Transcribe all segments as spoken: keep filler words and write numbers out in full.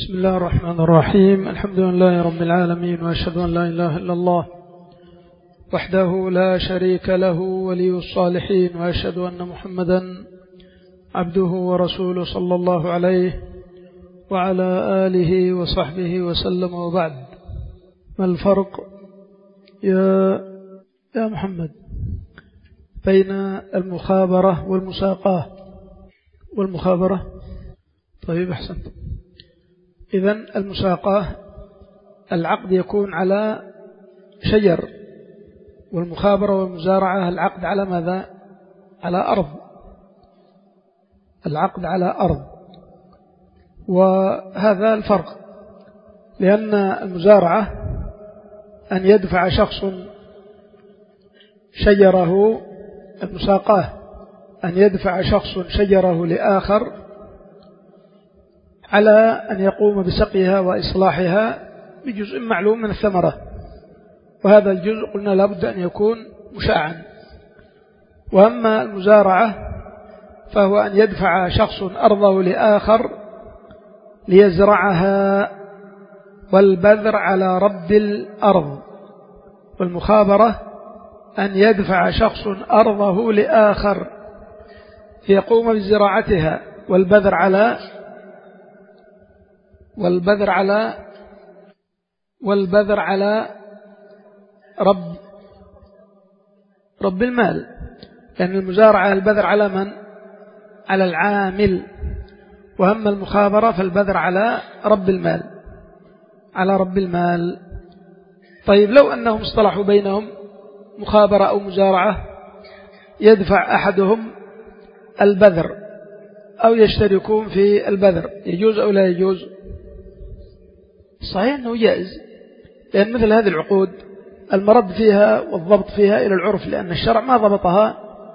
بسم الله الرحمن الرحيم. الحمد لله رب العالمين، وأشهد أن لا إله إلا الله وحده لا شريك له ولي الصالحين، وأشهد أن محمدا عبده ورسوله صلى الله عليه وعلى آله وصحبه وسلم. وبعد، ما الفرق يا يا محمد بين المخابرة والمساقاة والمخابرة؟ طيب، أحسنت. إذن المساقاة العقد يكون على شجر، والمخابرة والمزارعة العقد على ماذا؟ على أرض. العقد على أرض، وهذا الفرق. لأن المزارعة أن يدفع شخص شجره، المساقاة أن يدفع شخص شجره لآخر على أن يقوم بسقيها وإصلاحها بجزء معلوم من الثمرة، وهذا الجزء قلنا لابد أن يكون مشاعا. وأما المزارعة فهو أن يدفع شخص أرضه لآخر ليزرعها، والبذر على رب الأرض. والمخابرة أن يدفع شخص أرضه لآخر ليقوم بزراعتها، والبذر على والبذر على والبذر على رب رب المال. لأن المزارعة البذر على من؟ على العامل. وأما المخابرة فالبذر على رب المال على رب المال. طيب، لو أنهم اصطلحوا بينهم مخابرة أو مزارعة، يدفع أحدهم البذر أو يشتركون في البذر، يجوز أو لا يجوز؟ صحيح أنه جائز، لأن مثل هذه العقود المرد فيها والضبط فيها إلى العرف، لأن الشرع ما ضبطها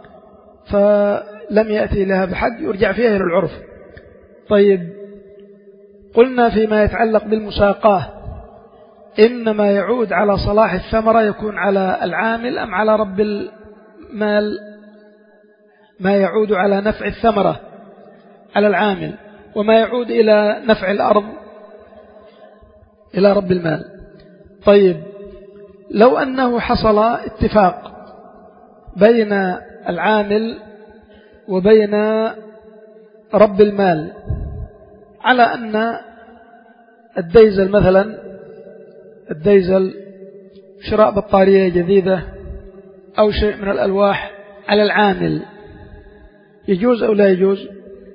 فلم يأتي لها بحد يرجع فيها إلى العرف. طيب، قلنا فيما يتعلق بالمساقاة إنما يعود على صلاح الثمرة يكون على العامل أم على رب المال؟ ما يعود على نفع الثمرة على العامل، وما يعود إلى نفع الأرض إلى رب المال. طيب، لو أنه حصل اتفاق بين العامل وبين رب المال على أن الديزل مثلا الديزل شراء بطارية جديدة أو شيء من الألواح على العامل، يجوز أو لا يجوز؟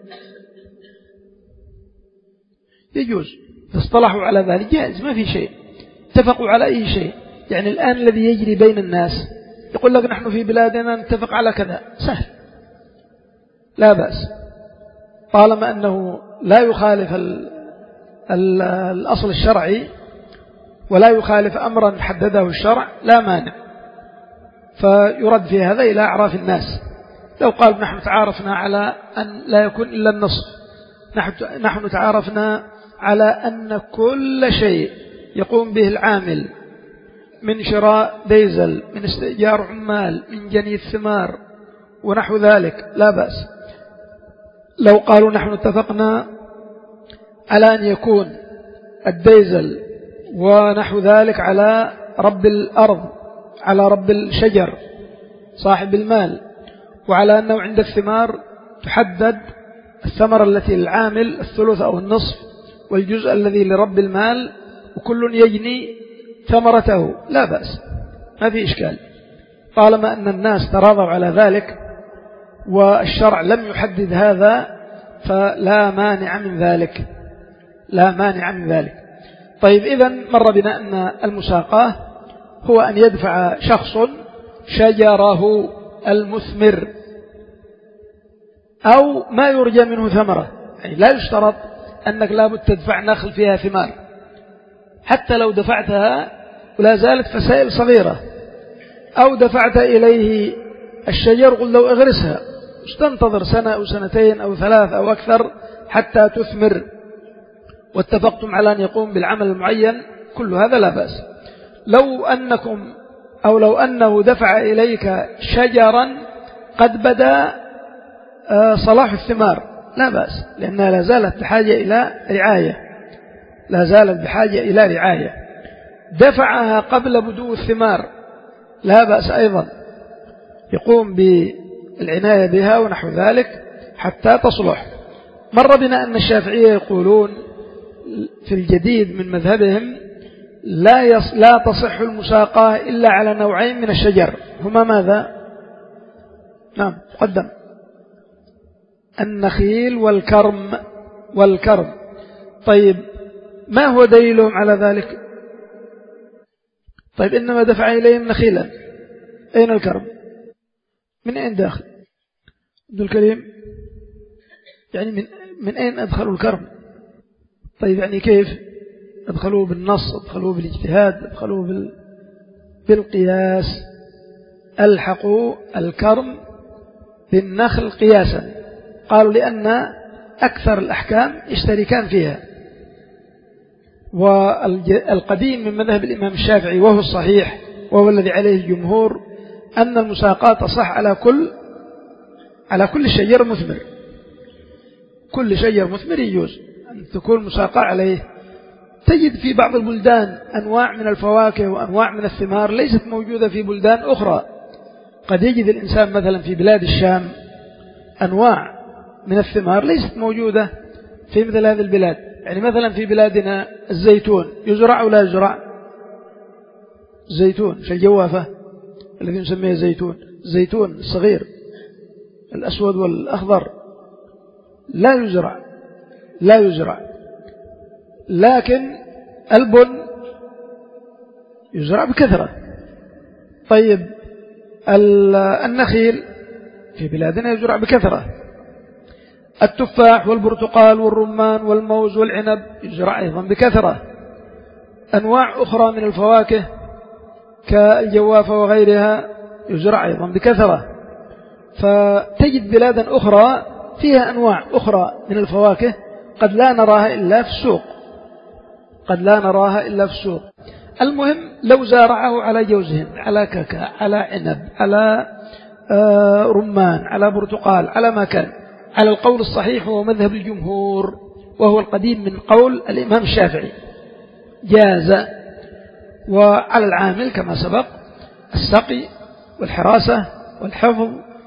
يجوز. اصطلحوا على ذلك جائز، ما في شيء، اتفقوا على أي شيء. يعني الآن الذي يجري بين الناس يقول لك نحن في بلادنا نتفق على كذا، سهل، لا بأس، طالما أنه لا يخالف ال ال الأصل الشرعي ولا يخالف أمرا حدده الشرع، لا مانع. فيرد في هذا إلى أعراف الناس. لو قال نحن تعارفنا على أن لا يكون إلا النصف، نحن تعارفنا على أن كل شيء يقوم به العامل من شراء ديزل، من استئجار عمال، من جني الثمار ونحو ذلك، لا بأس. لو قالوا نحن اتفقنا على أن يكون الديزل ونحو ذلك على رب الأرض، على رب الشجر صاحب المال، وعلى أنه عند الثمار تحدد الثمرة التي للعامل الثلث أو النصف، والجزء الذي لرب المال، وكل يجني ثمرته، لا بأس، ما في إشكال، طالما أن الناس تراضوا على ذلك والشرع لم يحدد هذا، فلا مانع من ذلك، لا مانع من ذلك. طيب، إذن مر بنا أن المساقاة هو أن يدفع شخص شجره المثمر أو ما يرجى منه ثمرة. يعني لا يشترط أنك لابد تدفع نخل فيها ثمار، حتى لو دفعتها ولا زالت فسائل صغيرة، أو دفعت إليه الشجر قل له اغرسها، استنتظر سنة أو سنتين أو ثلاث أو أكثر حتى تثمر، واتفقتم على أن يقوم بالعمل المعين، كل هذا لا بأس. لو أنكم أو لو أنه دفع إليك شجرا قد بدأ صلاح الثمار، لا بأس، لأنها لا زالت بحاجة إلى رعاية. لا زالت بحاجة إلى رعاية. دفعها قبل بدو الثمار لا بأس أيضا، يقوم بالعناية بها ونحو ذلك حتى تصلح. مر بنا أن الشافعية يقولون في الجديد من مذهبهم لا, يص لا تصح المساقاة إلا على نوعين من الشجر، هما ماذا؟ نعم قدم، النخيل والكرم. والكرم طيب ما هو دليلهم على ذلك؟ طيب إنما دفع إليهم نخيلا، أين الكرم؟ من أين داخل؟ عبد الكريم يعني من, من أين أدخلوا الكرم؟ طيب يعني كيف أدخلوه؟ بالنص، أدخلوه بالاجتهاد، أدخلوه بال... بالقياس. ألحقوا الكرم بالنخل قياسا، قالوا لأن أكثر الأحكام يشتركان فيها. والقديم من مذهب الإمام الشافعي وهو الصحيح وهو الذي عليه الجمهور أن المساقات تصح على كل على كل شجر مثمر، كل شجر مثمر يجوز أن تكون مساقة عليه. تجد في بعض البلدان أنواع من الفواكه وأنواع من الثمار ليست موجودة في بلدان أخرى. قد يجد الإنسان مثلا في بلاد الشام أنواع من الثمار ليست موجودة في مثل هذه البلاد. يعني مثلا في بلادنا الزيتون يزرع ولا يزرع؟ الزيتون في الجوافة الذي نسميه زيتون، الزيتون الصغير الأسود والأخضر لا يزرع لا يزرع لكن البن يزرع بكثرة. طيب النخيل في بلادنا يزرع بكثرة. التفاح والبرتقال والرمان والموز والعنب يزرع أيضا بكثرة. أنواع أخرى من الفواكه كالجوافة وغيرها يزرع أيضا بكثرة. فتجد بلادا أخرى فيها أنواع أخرى من الفواكه قد لا نراها إلا في السوق، قد لا نراها إلا في السوق. المهم لو زارعه على جوز هند، على كاكا، على عنب، على رمان، على برتقال، على ما كان، على القول الصحيح هو مذهب الجمهور وهو القديم من قول الإمام الشافعي جاز. وعلى العامل كما سبق السقي والحراسة والحفظ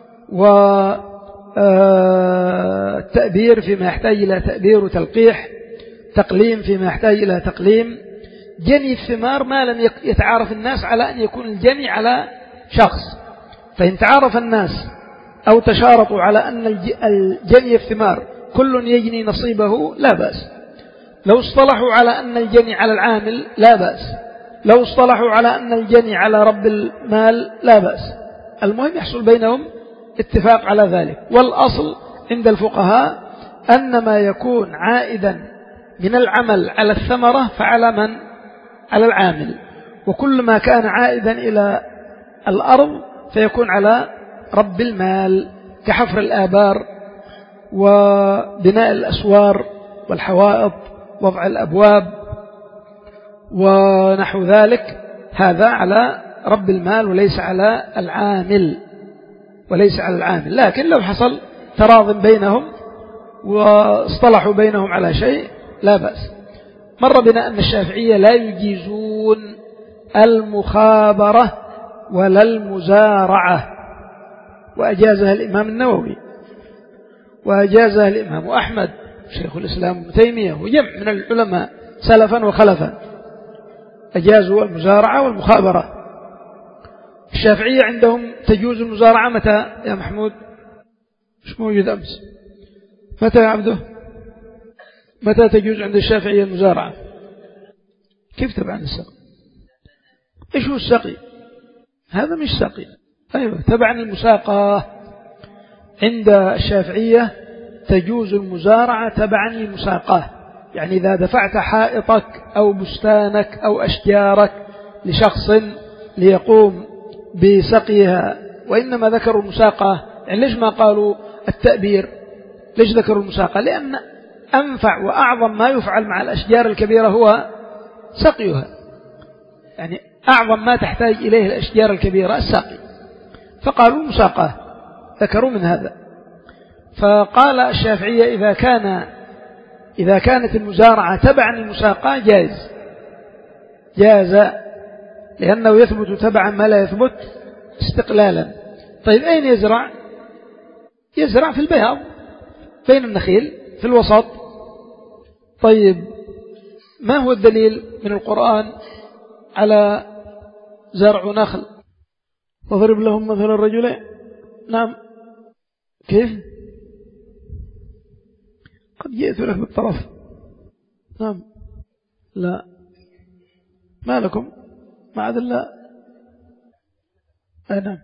والتأبير فيما يحتاج إلى تأبير وتلقيح، تقليم فيما يحتاج إلى تقليم. جني الثمار ما لم يتعارف الناس على أن يكون الجني على شخص، فإن تعارف الناس أو تشارطوا على أن الجني الثمار كل يجني نصيبه لا بأس. لو اصطلحوا على أن الجني على العامل لا بأس، لو اصطلحوا على أن الجني على رب المال لا بأس. المهم يحصل بينهم اتفاق على ذلك. والأصل عند الفقهاء أن ما يكون عائدا من العمل على الثمرة فعلى من؟ على العامل. وكل ما كان عائدا إلى الأرض فيكون على رب المال كحفر الآبار وبناء الأسوار والحوائط، وضع الأبواب ونحو ذلك، هذا على رب المال وليس على العامل وليس على العامل. لكن لو حصل تراض بينهم واصطلحوا بينهم على شيء لا بأس. مر بنا أن الشافعية لا يجيزون المخابرة ولا المزارعة، وأجازها الإمام النووي وأجازها الإمام أحمد شيخ الإسلام ابن تيمية وجمع من العلماء سلفا وخلفا، أجازوا المزارعة والمخابرة. الشافعية عندهم تجوز المزارعة متى يا محمود؟ مش موجود أمس. متى يا عبده؟ متى تجوز عند الشافعية المزارعة؟ كيف تبع السقي؟ إيش هو السقي؟ هذا مش سقي. أيوة تبع المساقة. عند الشافعية تجوز المزارعة تبعا للمساقة، يعني إذا دفعت حائطك أو بستانك أو أشجارك لشخص ليقوم بسقيها، وإنما ذكروا المساقة. يعني ليش ما قالوا التأبير؟ ليش ذكروا المساقة؟ لأن أنفع وأعظم ما يفعل مع الأشجار الكبيرة هو سقيها، يعني أعظم ما تحتاج إليه الأشجار الكبيرة السقي، فقالوا المساقة، ذكروا من هذا. فقال الشافعية إذا كان إذا كانت المزارعة تبعا للمساقاة جائز، جاز، لأنه يثبت تبعا ما لا يثبت استقلالا. طيب أين يزرع؟ يزرع في البياض بين النخيل في الوسط. طيب ما هو الدليل من القرآن على زرع نخل؟ واضرب لهم مثل الرجلين. نعم، كيف؟ قد جئت لك بالطرف. نعم، لا، ما لكم مع ذلك. نعم،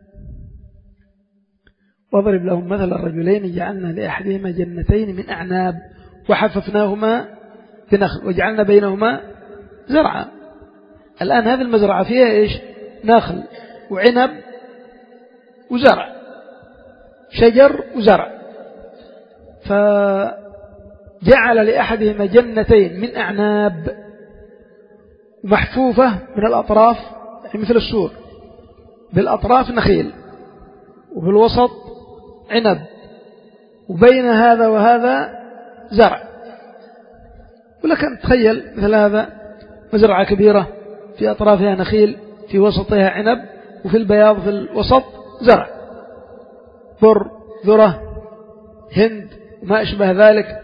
واضرب لهم مثل الرجلين جعلنا لأحدهما جنتين من أعناب وحففناهما بنخل وجعلنا بينهما زرعا. الآن هذه المزرعة فيها إيش؟ نخل وعنب وزرع، شجر وزرع. فجعل لأحدهما جنتين من أعناب محفوفة من الأطراف، يعني مثل السور، بالأطراف نخيل وبالوسط عنب وبين هذا وهذا زرع. ولكن تخيل مثل هذا مزرعة كبيرة في أطرافها نخيل، في وسطها عنب، وفي البياض في الوسط زرع، بر، ذرة، هند وما أشبه ذلك،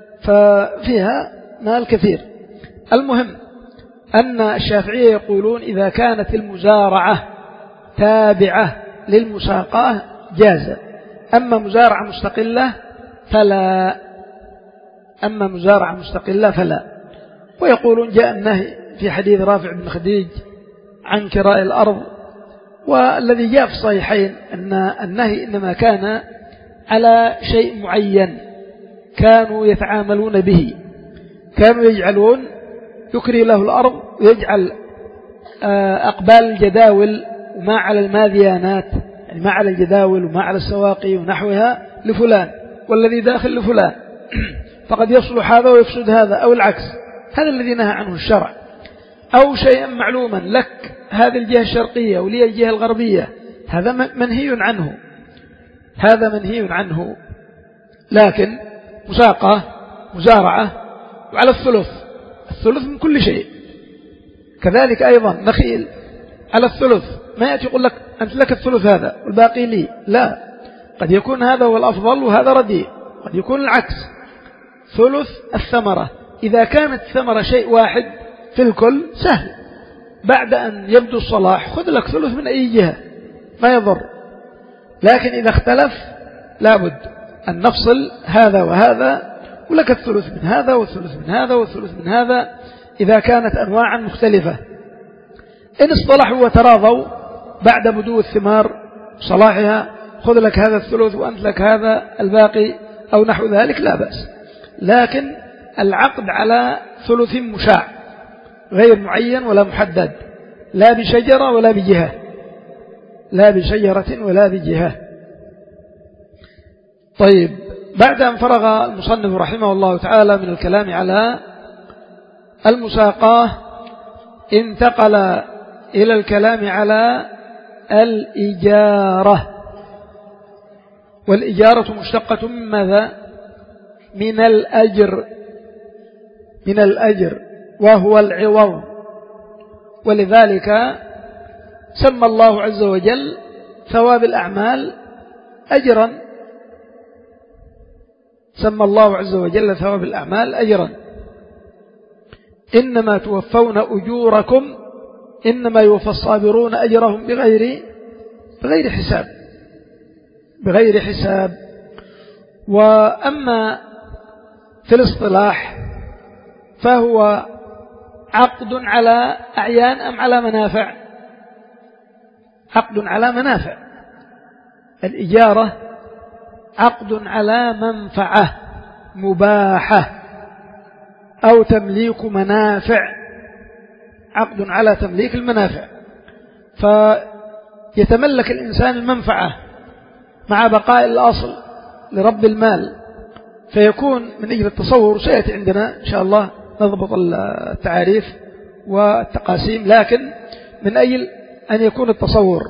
ففيها مال كثير. المهم أن الشافعية يقولون إذا كانت المزارعة تابعة للمساقاة جاز، أما مزارعة مستقلة فلا، أما مزارعة مستقلة فلا. ويقولون جاء النهي في حديث رافع بن خديج عن كراء الأرض، والذي جاء في الصحيحين أن النهي إنما كان على شيء معين كانوا يتعاملون به، كانوا يجعلون يكري له الأرض ويجعل أقبال الجداول وما على الماذيانات، يعني ما على الجداول وما على السواقي ونحوها لفلان، والذي داخل لفلان، فقد يصلح هذا ويفسد هذا أو العكس. هذا الذي نهى عنه الشرع. أو شيئا معلوما لك هذه الجهة الشرقية ولي الجهة الغربية، هذا منهي عنه، هذا منهي عنه. لكن مساقة مزارعة وعلى الثلث، الثلث من كل شيء. كذلك أيضا نخيل على الثلث، ما يأتي يقول لك أنت لك الثلث هذا والباقي لي، لا، قد يكون هذا هو الأفضل وهذا رديء، قد يكون العكس. ثلث الثمرة، إذا كانت الثمرة شيء واحد في الكل سهل، بعد أن يبدو الصلاح خذ لك ثلث من أي جهة ما يضر. لكن إذا اختلف لابد أن نفصل هذا وهذا، ولك الثلث من هذا والثلث من هذا والثلث من هذا إذا كانت أنواعا مختلفة. إن اصطلحوا وتراضوا بعد بدو الثمار صلاحها خذ لك هذا الثلث وأنت لك هذا الباقي أو نحو ذلك لا بأس. لكن العقد على ثلث مشاع غير معين ولا محدد، لا بشجرة ولا بجهة، لا بشجرة ولا بجهة. طيب، بعد أن فرغ المصنف رحمه الله تعالى من الكلام على المساقاة انتقل إلى الكلام على الإجارة. والإجارة مشتقة من ماذا؟ من الأجر، من الأجر وهو العوض. ولذلك سمى الله عز وجل ثواب الأعمال أجرا، سمى الله عز وجل ثواب الأعمال أجرا. إنما توفون أجوركم، إنما يوفى الصابرون أجرهم بغير بغير حساب، بغير حساب. وأما في الاصطلاح فهو عقد على أعيان أم على منافع؟ عقد على منافع. الإجارة عقد على منفعة مباحة أو تمليك منافع، عقد على تمليك المنافع، فيتملك الإنسان المنفعة مع بقاء الأصل لرب المال، فيكون من أجل التصور سيأتي عندنا إن شاء الله نضبط التعاريف والتقاسيم، لكن من أجل أن يكون التصور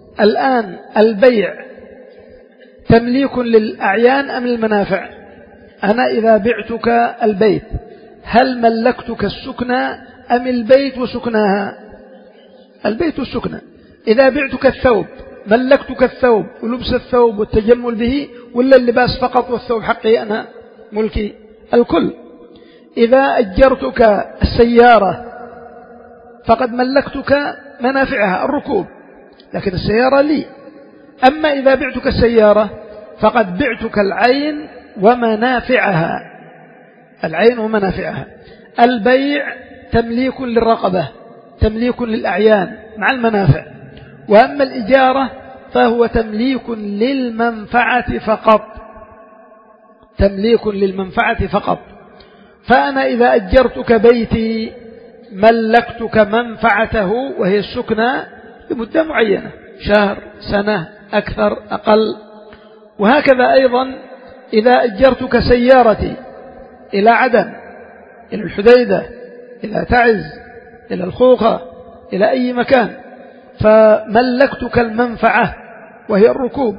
الآن البيع تمليك للأعيان أم للمنافع؟ أنا إذا بعتك البيت هل ملكتك السكنى أم البيت وسكناها؟ البيت والسكنى. إذا بعتك الثوب ملكتك الثوب ولبس الثوب والتجمل به، ولا اللباس فقط والثوب حقي أنا ملكي؟ الكل. إذا أجرتك السيارة فقد ملكتك منافعها الركوب، لكن السيارة لي. أما إذا بعتك السيارة فقد بعتك العين ومنافعها، العين ومنافعها. البيع تمليك للرقبة، تمليك للأعيان مع المنافع. وأما الإجارة فهو تمليك للمنفعة فقط، تمليك للمنفعة فقط. فأنا إذا أجرتك بيتي ملكتك منفعته وهي السكنى لمدة معينة، شهر، سنة، أكثر، أقل. وهكذا أيضا إذا أجرتك سيارتي إلى عدن، إلى الحديدة، إلى تعز، إلى الخوخة، إلى أي مكان، فملكتك المنفعة وهي الركوب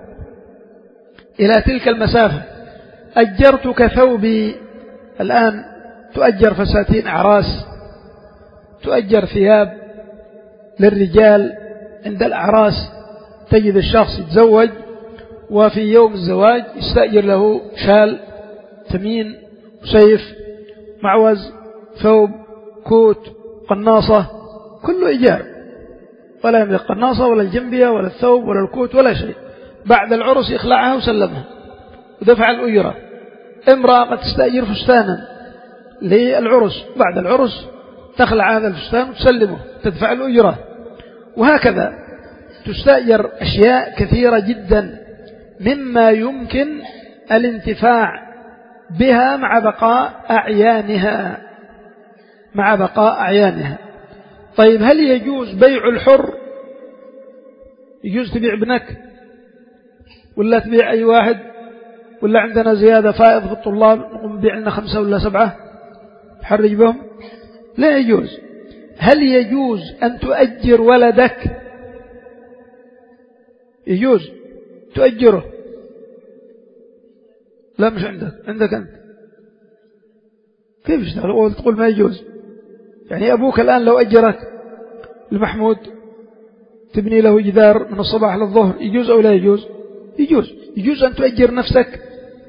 إلى تلك المسافة. أجرتك ثوبي، الآن تؤجر فساتين أعراس، تؤجر ثياب للرجال عند الأعراس. تجد الشخص يتزوج وفي يوم الزواج يستأجر له شال، تمين، سيف، معوز، ثوب، كوت، قناصة، كله إيجار، ولا يملك قناصة ولا الجنبية ولا الثوب ولا الكوت ولا شيء. بعد العرس يخلعها وسلمها ودفع الأجرة. امرأة قد تستأجر فستانا للعرس، بعد العرس تخلع هذا الفستان وتسلمه، تدفع الأجرة. وهكذا تستأجر أشياء كثيرة جدا مما يمكن الانتفاع بها مع بقاء أعيانها، مع بقاء أعيانها. طيب هل يجوز بيع الحر؟ يجوز تبيع ابنك ولا تبيع أي واحد، ولا عندنا زيادة فائض في الطلاب نقوم نبيع لنا خمسة ولا سبعة تحرج بهم؟ لا يجوز. هل يجوز أن تؤجر ولدك؟ يجوز تؤجره. لا مش عندك، عندك أنت. كيف يشتغل تقول ما يجوز؟ يعني أبوك الآن لو أجرك المحمود تبني له جدار من الصباح للظهر، يجوز أو لا يجوز؟ يجوز. يجوز أن تؤجر نفسك؟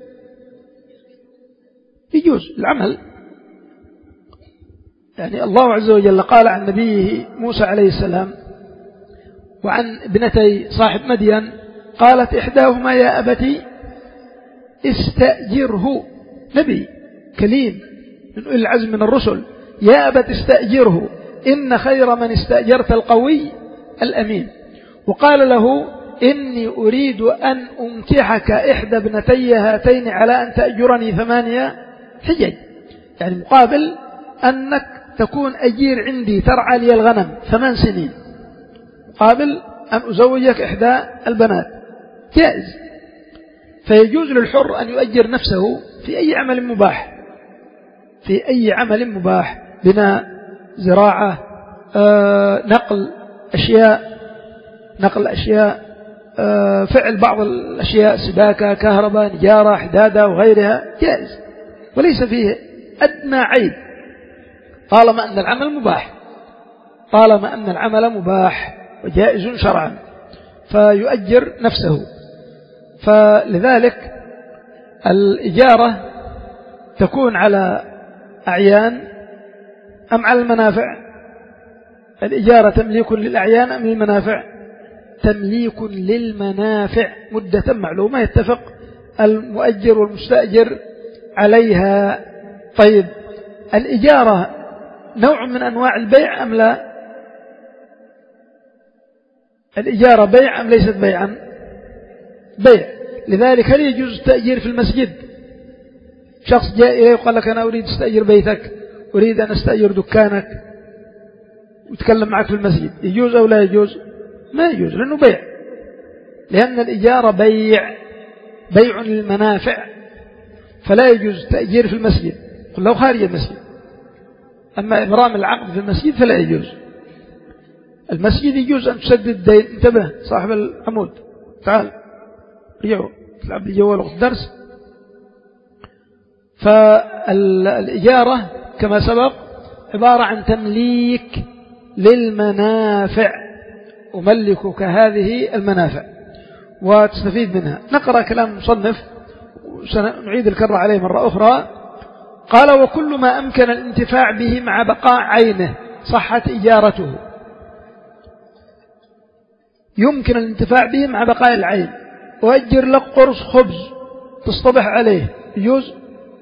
يجوز العمل. يعني الله عز وجل قال عن نبيه موسى عليه السلام وعن ابنتي صاحب مدين، قالت إحداهما يا أبتي استأجره، نبي كليم من أولي العزم من الرسل، يا أبت استأجره إن خير من استأجرت القوي الأمين. وقال له إني أريد أن أنكحك إحدى ابنتي هاتين على أن تأجرني ثمانية حجج، يعني مقابل أنك تكون أجير عندي ترعى لي الغنم ثمان سنين، مقابل أن أزوجك إحدى البنات. جائز. فيجوز للحر أن يؤجر نفسه في أي عمل مباح، في أي عمل مباح، بناء، زراعة، آه، نقل أشياء، نقل أشياء، آه، فعل بعض الأشياء، سباكة، كهرباء، نجارة، حدادة وغيرها، جائز وليس فيه أدنى عيب طالما أن العمل مباح، طالما أن العمل مباح وجائز شرعا، فيؤجر نفسه. فلذلك الإجارة تكون على أعيان أم على المنافع؟ الإجارة تمليك للأعيان أم للمنافع؟ تمليك للمنافع مدة معلومة يتفق المؤجر والمستأجر عليها. طيب الإجارة نوع من أنواع البيع أم لا؟ الإجارة بيع أم ليست بيعا؟ بيع. لذلك هل يجوز التأجير في المسجد؟ شخص جاء إليه وقال لك أنا أريد استأجر بيتك، أريد أن استأجر دكانك، وتكلم معك في المسجد، يجوز أو لا يجوز؟ ما يجوز، لأنه بيع، لأن الإجارة بيع، بيع للمنافع، فلا يجوز التأجير في المسجد، قل له خارج المسجد. أما إبرام العقد في المسجد فلا يجوز. المسجد يجوز أن تسدد الدين. انتبه صاحب العمود، تعال رجعوا تلعب بالجوال وقت درس. فالإجارة كما سبق عبارة عن تمليك للمنافع، أملكك هذه المنافع وتستفيد منها. نقرأ كلام المصنف وسنعيد الكرة عليه مرة أخرى. قال: وكل ما أمكن الانتفاع به مع بقاء عينه صحت إجارته. يمكن الانتفاع به مع بقاء العين. وأجر لك قرص خبز تصطبح عليه، يجوز؟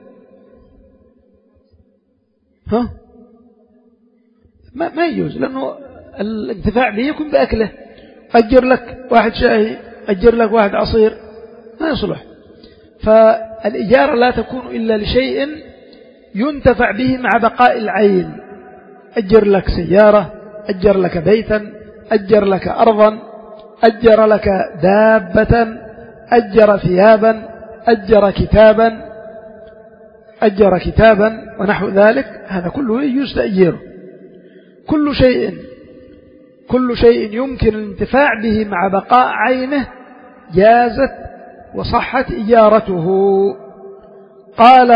ها؟ ما, ما يجوز، لأنه الانتفاع به يكون بأكله. أجر لك واحد شاهي، أجر لك واحد عصير، ما يصلح. فالإجارة لا تكون إلا لشيء ينتفع به مع بقاء العين. أجر لك سيارة، أجر لك بيتا، أجر لك أرضا، أجر لك دابة، أجر ثيابا، أجر كتابا أجر كتابا ونحو ذلك، هذا كله يجوز تأجيره. كل شيء كل شيء يمكن الانتفاع به مع بقاء عينه جازت وصحت إجارته. قال: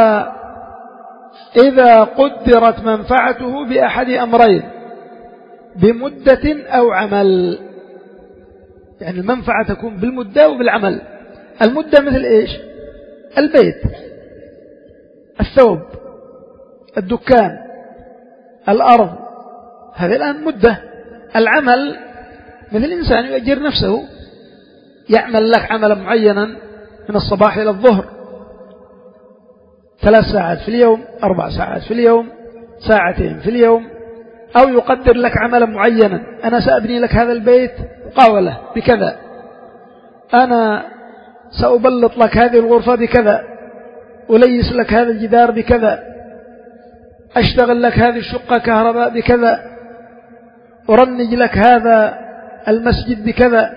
إذا قدرت منفعته بأحد أمرين، بمدة أو عمل. يعني المنفعة تكون بالمدة وبالعمل. المدة مثل إيش؟ البيت، الثوب، الدكان، الأرض، هذه الآن مدة. العمل مثل الإنسان يؤجر نفسه، يعمل لك عملا معينا من الصباح إلى الظهر، ثلاث ساعات في اليوم، أربع ساعات في اليوم، ساعتين في اليوم. أو يقدر لك عملا معينا: أنا سأبني لك هذا البيت مقاولة بكذا، أنا سأبلط لك هذه الغرفة بكذا، أليس لك هذا الجدار بكذا، أشتغل لك هذه الشقة كهرباء بكذا، أرنج لك هذا المسجد بكذا،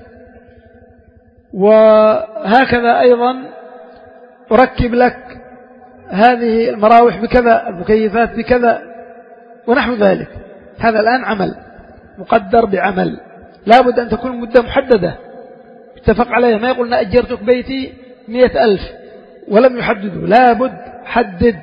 وهكذا أيضا أركب لك هذه المراوح بكذا، المكيفات بكذا ونحو ذلك. هذا الآن عمل مقدر بعمل، لابد أن تكون مدة محددة اتفق عليها. ما يقولنا أجرتك بيتي مئة ألف ولم يحددوا، لابد حدد.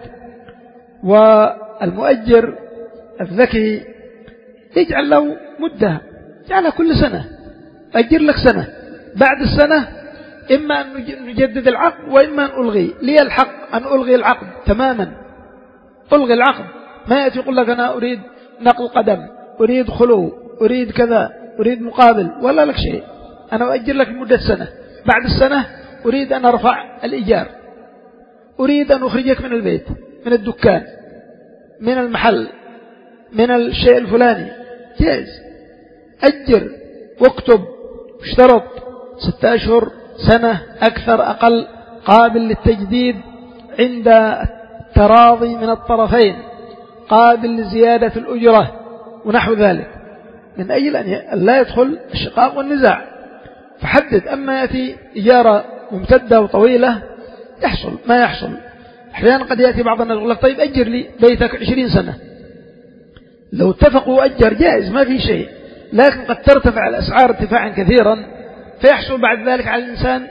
والمؤجر الذكي يجعل له مدة، يجعلها كل سنة، أجر لك سنة، بعد السنة إما أن نجدد العقد وإما أن ألغي. لي الحق أن ألغي العقد تماما، ألغي العقد. ما يأتي يقول لك أنا أريد نقل قدم، أريد خلو، أريد كذا، أريد مقابل، ولا لك شيء. أنا أؤجر لك لمدة سنة، بعد السنة أريد أن أرفع الإيجار، أريد أن أخرجك من البيت، من الدكان، من المحل، من الشيء الفلاني، جائز. أجر واكتب، اشترط ستة أشهر، سنة، أكثر أقل، قابل للتجديد عند التراضي من الطرفين، قابل لزيادة الأجرة ونحو ذلك، من أجل أن لا يدخل الشقاق والنزاع. فحدد. أما يأتي إجارة ممتدة وطويلة يحصل ما يحصل. أحيانا قد يأتي بعض الناس يقول لك طيب أجر لي بيتك عشرين سنة، لو اتفقوا أجر جائز ما في شيء، لكن قد ترتفع الأسعار ارتفاعا كثيرا، فيحصل بعد ذلك على الإنسان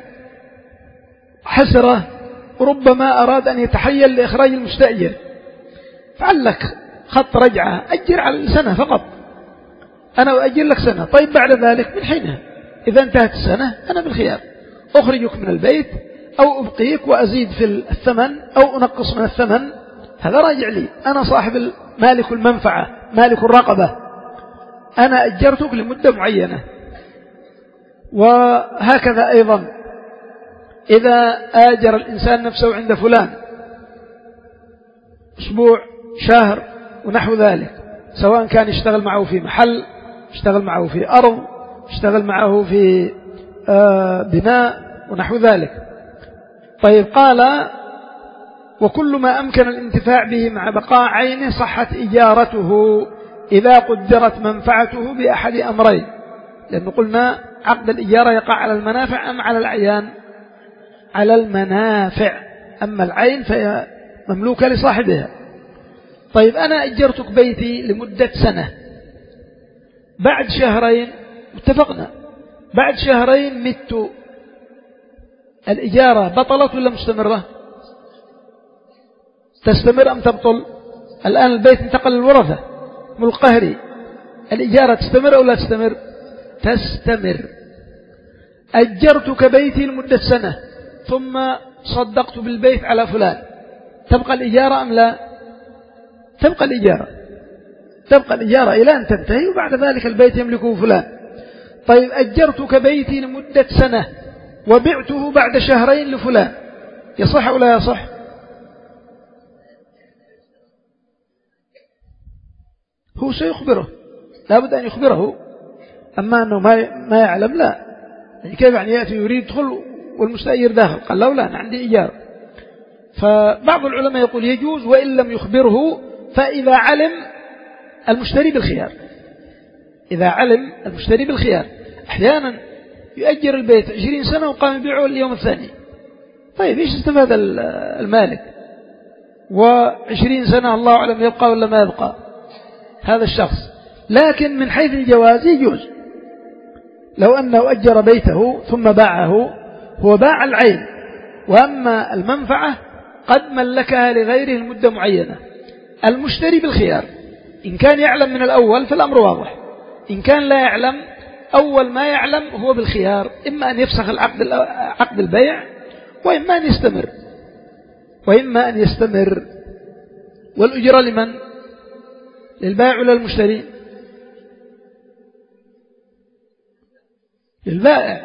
حسرة، وربما أراد أن يتحيل لإخراج المستأجر، فعلك خط رجعة، أجر على السنة فقط، أنا أجر لك سنة. طيب بعد ذلك من حينها إذا انتهت السنة أنا بالخيار، أخرجك من البيت أو أبقيك وأزيد في الثمن أو أنقص من الثمن، هذا راجع لي، أنا صاحب مالك المنفعة، مالك الرقبة، أنا أجرتك لمدة معينة. وهكذا أيضا إذا آجر الإنسان نفسه عند فلان أسبوع، شهر ونحو ذلك، سواء كان يشتغل معه في محل، يشتغل معه في أرض، يشتغل معه في بناء ونحو ذلك. طيب قال: وكل ما أمكن الانتفاع به مع بقاء عينه صحت إجارته إذا قدرت منفعته بأحد أمرين. لأنه قلنا عقد الإجارة يقع على المنافع أم على العيان؟ على المنافع، أما العين فهي مملوكة لصاحبها. طيب أنا أجرتك بيتي لمدة سنة، بعد شهرين اتفقنا، بعد شهرين مت، الإجارة بطلت ولا مستمرة؟ تستمر أم تبطل؟ الآن البيت انتقل للورثة ملك قهري، الإجارة تستمر أو لا تستمر؟ تستمر. أجرتك بيتي لمدة سنة ثم صدقت بالبيت على فلان، تبقى الإجارة أم لا؟ تبقى الإجارة، تبقى الإجارة إلى أن تنتهي، وبعد ذلك البيت يملكه فلان. طيب أجرتك بيتي لمدة سنة وبعته بعد شهرين لفلان، يصح أو لا يصح؟ هو سيخبره، لا بد أن يخبره، أما أنه ما يعلم لا. يعني كيف يعني يأتي يريد يدخل والمستأجر داخل؟ قال له لا أنا عندي إيجار. فبعض العلماء يقول يجوز وإن لم يخبره، فإذا علم المشتري بالخيار، إذا علم المشتري بالخيار. أحيانا يؤجر البيت عشرين سنة وقام يبيعه اليوم الثاني، طيب إيش استفاد المالك؟ وعشرين سنة الله أعلم يبقى ولا ما يبقى هذا الشخص. لكن من حيث الجواز يجوز، لو أنه أجر بيته ثم باعه، هو باع العين، وأما المنفعة قد ملكها لغيره لمدة معينة. المشتري بالخيار، إن كان يعلم من الأول فالأمر واضح، إن كان لا يعلم أول ما يعلم هو بالخيار، إما أن يفسخ العقد عقد البيع وإما أن يستمر وإما أن يستمر. والأجرة لمن؟ للبائع ولا للمشتري؟ للبائع.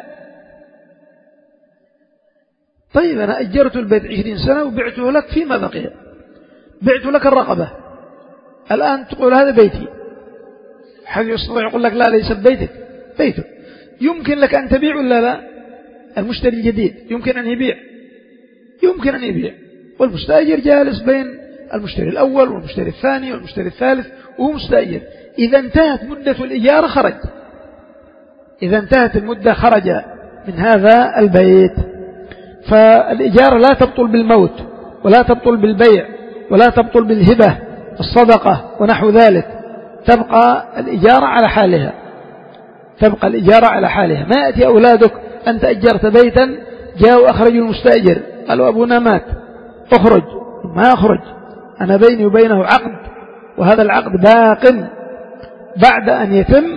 طيب أنا أجرت البيت عشرين سنة وبعته لك فيما بقي، بعت لك الرقبة، الآن تقول هذا بيتي، حد يستطيع يقول لك لا ليس بيتك، بيته. يمكن لك أن تبيع ولا لا؟ المشتري الجديد يمكن أن يبيع، يمكن أن يبيع، والمستأجر جالس بين المشتري الأول والمشتري الثاني والمشتري الثالث وهو مستأجر. إذا انتهت مدة الإجارة خرج، إذا انتهت المدة خرج من هذا البيت. فالإجارة لا تبطل بالموت ولا تبطل بالبيع ولا تبطل بالهبة الصدقة ونحو ذلك، تبقى الإجارة على حالها، تبقى الإجارة على حالها. ما يأتي أولادك أنت أجرت بيتا جاءوا أخرجوا المستأجر قالوا أبونا مات أخرج، ما أخرج، أنا بيني وبينه عقد، وهذا العقد باق، بعد أن يتم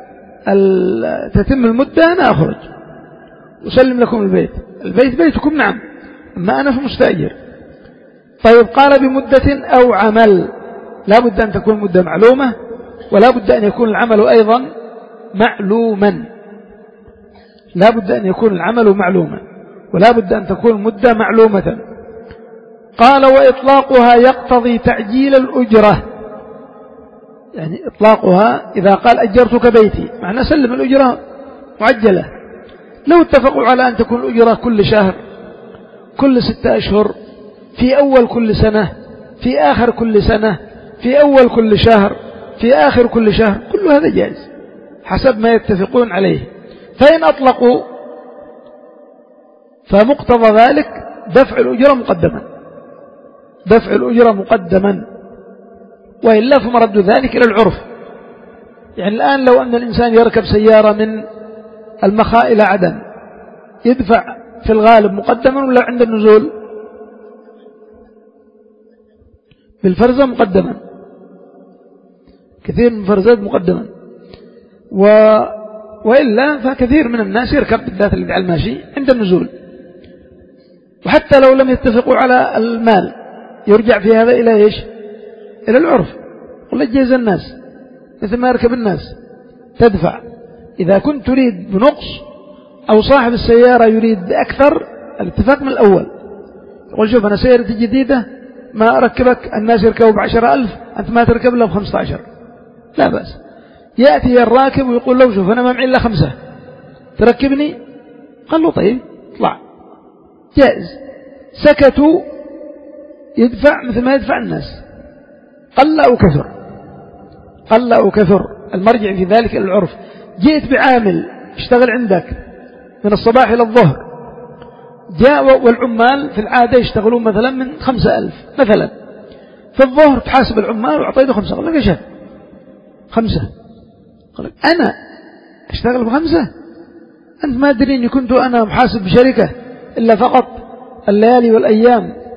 تتم المدة أنا أخرج أسلم لكم البيت، البيت بيتكم نعم، أما أنا في مستأجر. طيب قال بمدة أو عمل، لا بد أن تكون مدة معلومة، ولا بد أن يكون العمل أيضا معلوما، لا بد أن يكون العمل معلوما، ولا بد أن تكون المدة معلومة. قال وإطلاقها يقتضي تعجيل الأجرة، يعني إطلاقها إذا قال أجرتك بيتي معنى سلم الأجرة معجلة. لو اتفقوا على أن تكون الأجرة كل شهر، كل ستة أشهر، في أول كل سنة، في آخر كل سنة، في أول كل شهر، في آخر كل شهر، كل هذا جائز حسب ما يتفقون عليه. فإن أطلقوا فمقتضى ذلك دفع الأجرة مقدما، دفع الأجرة مقدما، وإلا فمرد ذلك إلى العرف. يعني الآن لو أن الإنسان يركب سيارة من المخاء إلى عدن يدفع في الغالب مقدما ولا عند النزول؟ بالفرزة مقدما، كثير من الفرزات مقدما، و... وإلا فكثير من الناس يركب بالذات اللي على الماشي عند النزول. وحتى لو لم يتفقوا على المال يرجع في هذا إلى إيش؟ إلى العرف. قل جيز الناس مثل ما يركب الناس تدفع. إذا كنت تريد بنقص أو صاحب السيارة يريد أكثر، الاتفاق من الأول يقول شوف أنا سيارتي جديدة ما أركبك، الناس يركبوا بعشرة ألف أنت ما تركب له بخمسة عشر، لا بأس. يأتي الراكب ويقول له شوف أنا ما معي إلا خمسة تركبني، قال له طيب اطلع، جائز. سكتوا يدفع مثل ما يدفع الناس، قل أو كثر، قل أو كثر، المرجع في ذلك إلى العرف. جئت بعامل اشتغل عندك من الصباح إلى الظهر، جاء والعمال في العادة يشتغلون مثلا من خمسة ألف مثلا، في الظهر تحاسب العمال وأعطيته خمسة، قال لك إيش خمسة؟ قال لك أنا أشتغل بخمسة؟ أنت ما أدري أني كنت أنا محاسب بشركة إلا فقط الليالي والأيام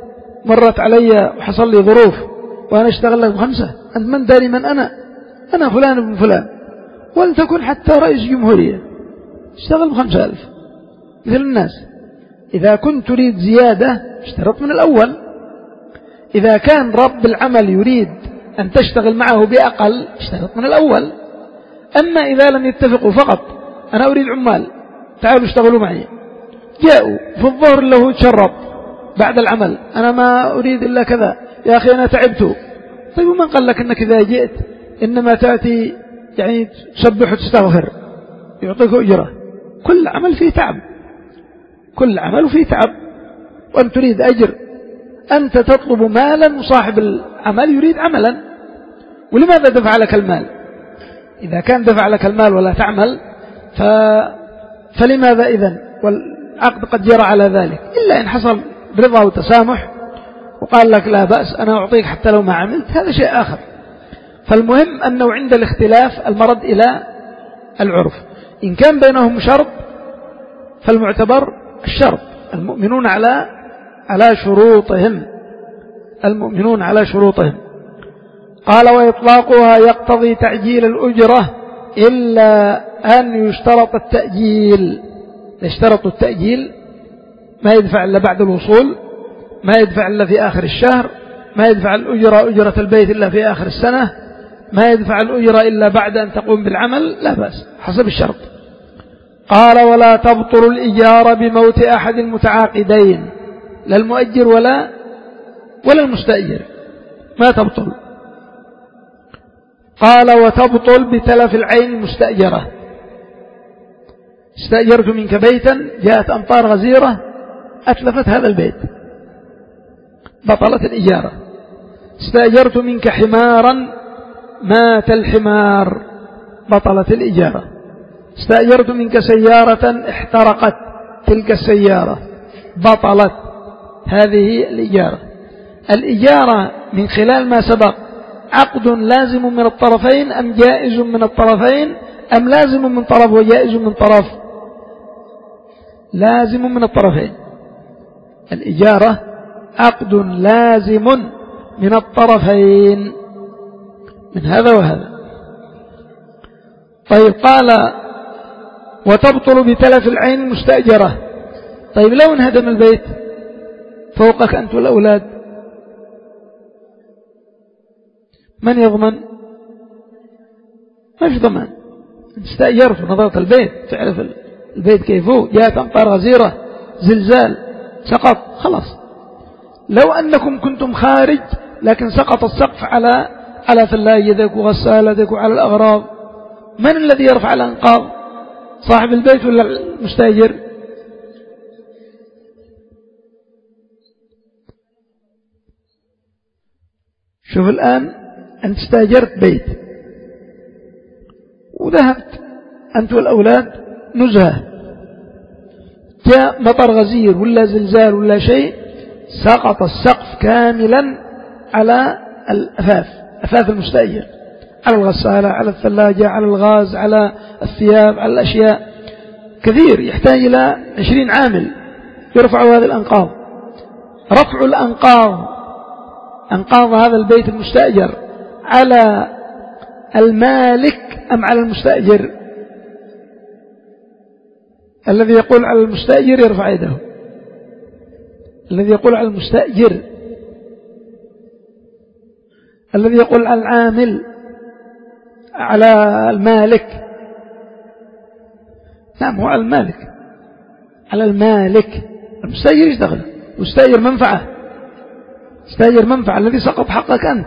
مرت علي وحصل لي ظروف وأنا أشتغل لك بخمسة، أنت من داري من أنا؟ أنا فلان ابن فلان، ولتكن حتى رئيس جمهورية اشتغل بخمسة ألف مثل الناس. إذا كنت تريد زيادة اشترط من الأول. إذا كان رب العمل يريد أن تشتغل معه بأقل اشترط من الأول. أما إذا لم يتفقوا فقط أنا أريد عمال تعالوا اشتغلوا معي، جاءوا في الظهر له تشرب بعد العمل أنا ما أريد إلا كذا، يا أخي أنا تعبت. طيب ومن قال لك أنك إذا جئت إنما تأتي يعني تسبح وتستغفر يعطيك أجرة؟ كل عمل فيه تعب، كل عمل فيه تعب، وأن تريد أجر. أنت تطلب مالا وصاحب العمل يريد عملا، ولماذا دفع لك المال؟ إذا كان دفع لك المال ولا تعمل ف... فلماذا إذن؟ والعقد قد جرى على ذلك، إلا إن حصل برضا وتسامح وقال لك لا بأس أنا أعطيك حتى لو ما عملت، هذا شيء آخر. فالمهم أنه عند الاختلاف المرد إلى العرف. إن كان بينهم شرط فالمعتبر الشرط، المؤمنون على على شروطهم، المؤمنون على شروطهم. قال وإطلاقها يقتضي تعجيل الأجرة إلا أن يشترط التأجيل. يشترط التأجيل، ما يدفع إلا بعد الوصول، ما يدفع إلا في آخر الشهر، ما يدفع الأجرة أجرة البيت إلا في آخر السنة، ما يدفع الأجرة إلا بعد أن تقوم بالعمل، لا بأس حسب الشرط. قال ولا تبطل الإجارة بموت أحد المتعاقدين، لا المؤجر ولا ولا المستأجر، ما تبطل. قال وتبطل بتلف العين المستأجرة. استأجرت منك بيتا جاءت أمطار غزيرة أتلفت هذا البيت، بطلت الإجارة. استأجرت منك حمارا مات الحمار، بطلت الإجارة. استأجرت منك سيارة احترقت تلك السيارة، بطلت هذه الإجارة. الإجارة من خلال ما سبق عقد لازم من الطرفين أم جائز من الطرفين أم لازم من طرف وجائز من طرف؟ لازم من الطرفين. الإجارة عقد لازم من الطرفين، من هذا وهذا. طيب قال وتبطل بتلف العين المستأجرة. طيب لو انهدم البيت فوقك أنت والأولاد من يضمن؟ ما في ضمان. استأجرت ونظرت البيت تعرف البيت كيفه، جاءت أمطار غزيرة زلزال سقط خلاص. لو أنكم كنتم خارج لكن سقط السقف على على ثلاجتك وغسالتك وعلى الأغراض، من الذي يرفع الأنقاض؟ صاحب البيت ولا المستأجر؟ شوف الآن أنت استأجرت بيت وذهبت أنت والأولاد نزهة، جاء مطر غزير ولا زلزال ولا شيء سقط السقف كاملا على الأثاث، أثاث المستأجر، على الغسالة، على الثلاجة، على الغاز، على الثياب، على الأشياء كثير يحتاج إلى عشرين عامل يرفعوا هذه الأنقاض. رفع الأنقاض، أنقاض هذا البيت المستأجر، على المالك أم على المستأجر؟ الذي يقول على المستأجر يرفع يده، الذي يقول على المستأجر. الذي يقول على العامل على المالك، نعم هو على المالك، على المالك. المستأجر يشتغل، مستأجر منفعة، مستأجر منفعة. الذي سقط حقك أنت،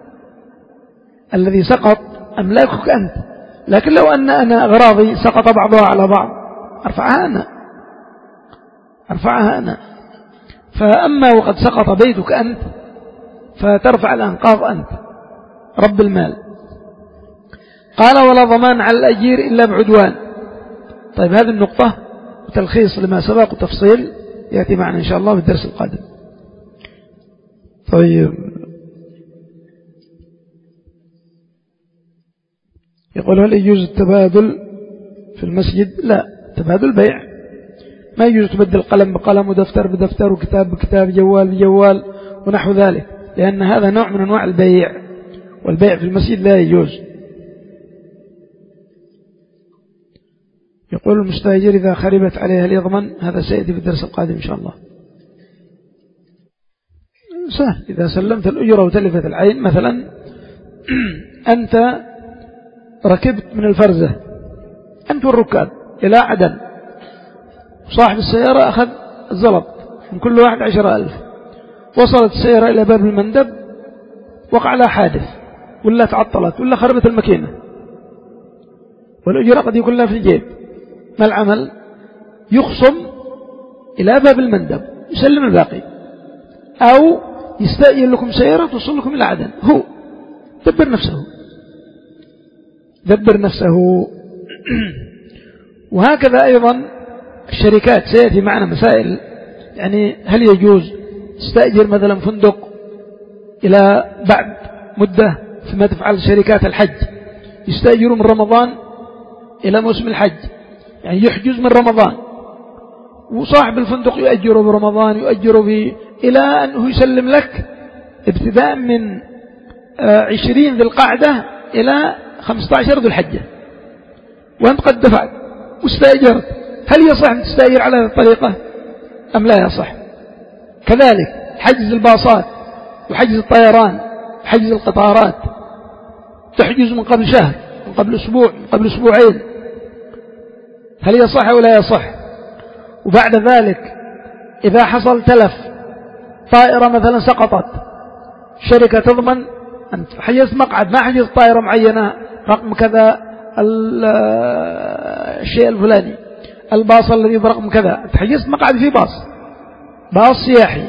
الذي سقط أملاكك أنت. لكن لو أن أنا أغراضي سقط بعضها على بعض أرفعها أنا، أرفعها أنا. فأما وقد سقط بيتك أنت فترفع الأنقاض أنت رب المال. قال ولا ضمان على الأجير إلا بعدوان. طيب هذه النقطة وتلخيص لما سبق وتفصيل يأتي معنا إن شاء الله في الدرس القادم. طيب يقول هل يجوز التبادل في المسجد؟ لا، تبادل بيع، ما يجوز تبدل قلم بقلم ودفتر بدفتر وكتاب بكتاب جوال بجوال ونحو ذلك، لأن هذا نوع من أنواع البيع، والبيع في المسجد لا يجوز. يقول المستأجر إذا خربت عليها اليضمن، هذا سيأتي في الدرس القادم إن شاء الله. سهل، إذا سلمت الأجرة وتلفت العين، مثلا أنت ركبت من الفرزة أنت والركاب إلى عدن، صاحب السيارة أخذ الزلط من كل واحد عشر ألف، وصلت السيارة إلى باب المندب، وقع لها حادث ولا تعطلت ولا خربت الماكينة، والأجرة قد يكون لها في الجيب، ما العمل؟ يخصم إلى باب المندب يسلم الباقي، أو يستأجر لكم سيارة توصل لكم إلى عدن، هو دبر نفسه دبر نفسه. وهكذا أيضا الشركات، سيأتي معنا مسائل، يعني هل يجوز تستأجر مثلا فندق إلى بعد مدة، فيما تفعل شركات الحج يستأجروا من رمضان إلى موسم الحج، يعني يحجز من رمضان، وصاحب الفندق يؤجره برمضان، يؤجره به إلى أنه يسلم لك ابتداء من عشرين ذي القعدة إلى خمسة عشر ذي الحجة، وأنت قد دفعت واستأجرت. هل يصح أن تستأجر على هذه الطريقة أم لا يصح؟ كذلك حجز الباصات وحجز الطيران وحجز القطارات، تحجز من قبل شهر، من قبل أسبوع، من قبل أسبوعين، هل يصح أو لا يصح؟ وبعد ذلك إذا حصل تلف، طائرة مثلا سقطت، شركة تضمن أنت حجزت مقعد، ما حجزت طائرة معينة رقم كذا، الشيء الفلاني، الباص الذي برقم كذا، أنت حجزت مقعد في باص باص سياحي،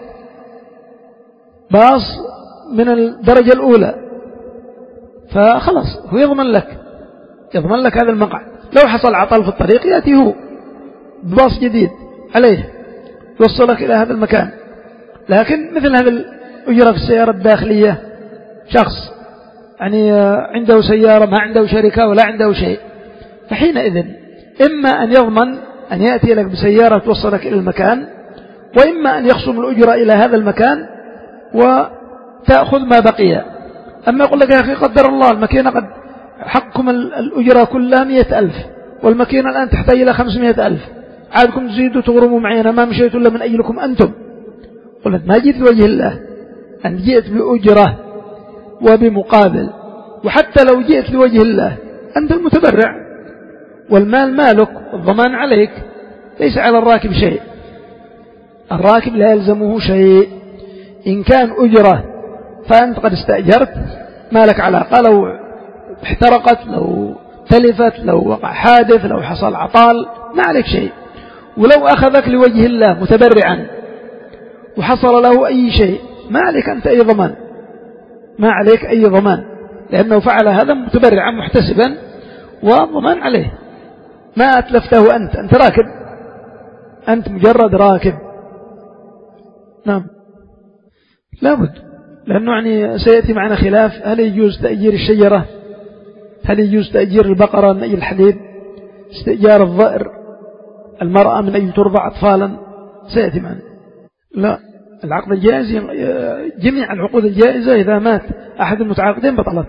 باص من الدرجة الأولى، فخلاص هو يضمن لك يضمن لك هذا المقعد. لو حصل عطل في الطريق يأتي هو بباص جديد عليه يوصلك إلى هذا المكان. لكن مثل هذا الأجرة في السيارة الداخلية، شخص يعني عنده سيارة ما عنده شركة ولا عنده شيء، فحينئذ إما أن يضمن أن يأتي لك بسيارة توصلك إلى المكان، وإما أن يخصم الأجرة إلى هذا المكان وتأخذ ما بقي. أما يقول لك يا أخي قدر الله الماكينة قد حقكم الأجرة كلها مئة ألف، والماكينة الآن تحتاج إلى خمسمائة ألف، عادكم تزيدوا تغرموا معي، أنا ما مشيت إلا من أجلكم أنتم. قلت ما جئت لوجه الله، أن جئت بأجرة وبمقابل، وحتى لو جئت لوجه الله أنت المتبرع، والمال مالك والضمان عليك، ليس على الراكب شيء، الراكب لا يلزمه شيء. إن كان أجرة فأنت قد استأجرت، مالك علاقة، لو احترقت، لو تلفت، لو وقع حادث، لو حصل عطال، ما عليك شيء. ولو أخذك لوجه الله متبرعا وحصل له أي شيء، ما عليك أنت أي ضمان، ما عليك أي ضمان، لأنه فعل هذا متبرعا محتسبا، وضمان عليه، ما أتلفته أنت، أنت راكب، أنت مجرد راكب. نعم لابد، لأنه يعني سيأتي معنا خلاف، هل يجوز تأجير الشجرة، هل يجوز تأجير البقرة من أجل الحليب، استئجار الظئر، المرأة من أجل ترضع أطفالا، سيأتي معنا. لا، العقد الجائز، جميع العقود الجائزة إذا مات أحد المتعاقدين بطلت.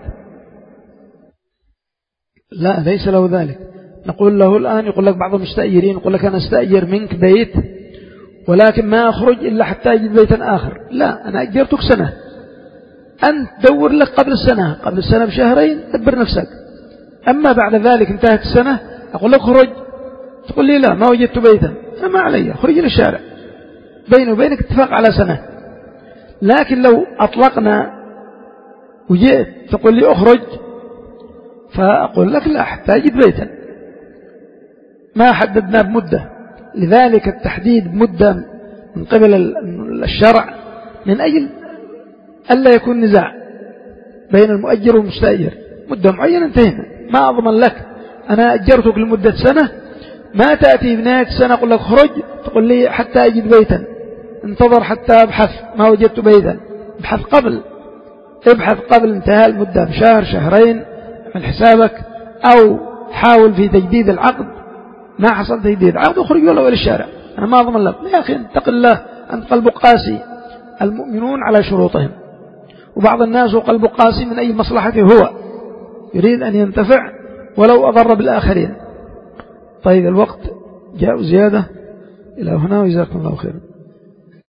لا، ليس له ذلك. نقول له الآن، يقول لك بعض المستأجرين يقول لك أنا استأجر منك بيت ولكن ما أخرج إلا حتى أجد بيتا آخر. لا، أنا أجرتك سنة، أنت دور لك قبل السنة، قبل السنة بشهرين دبر نفسك. أما بعد ذلك انتهت السنة أقول لك خرج، تقول لي لا ما وجدت بيتا، فما علي، خرج إلى الشارع، بيني وبينك اتفاق على سنة. لكن لو أطلقنا وجئت تقول لي أخرج، فأقول لك لا حتى أجد بيتا، ما حددنا بمدة. لذلك التحديد بمدة من قبل الشرع من أجل ألا يكون نزاع بين المؤجر والمستأجر، مدة معينة انتهينا، ما أضمن لك، أنا أجرتك لمدة سنة، ما تأتي بنهاية السنة أقول لك خرج تقول لي حتى أجد بيتا، انتظر حتى أبحث ما وجدت بيتا، ابحث قبل ابحث قبل انتهاء المدة بشهر شهرين من حسابك، أو حاول في تجديد العقد، ما حصل تجديد عقد اخرج ولو إلى الشارع، أنا ما أضمن لك. يا أخي اتق الله، أنت قلبك قاسي، المؤمنون على شروطهم، وبعض الناس قلب قاسي من أي مصلحته هو يريد أن ينتفع ولو أضر بالآخرين. طيب الوقت جاء زيادة إلى هنا، وجزاكم الله خيرا.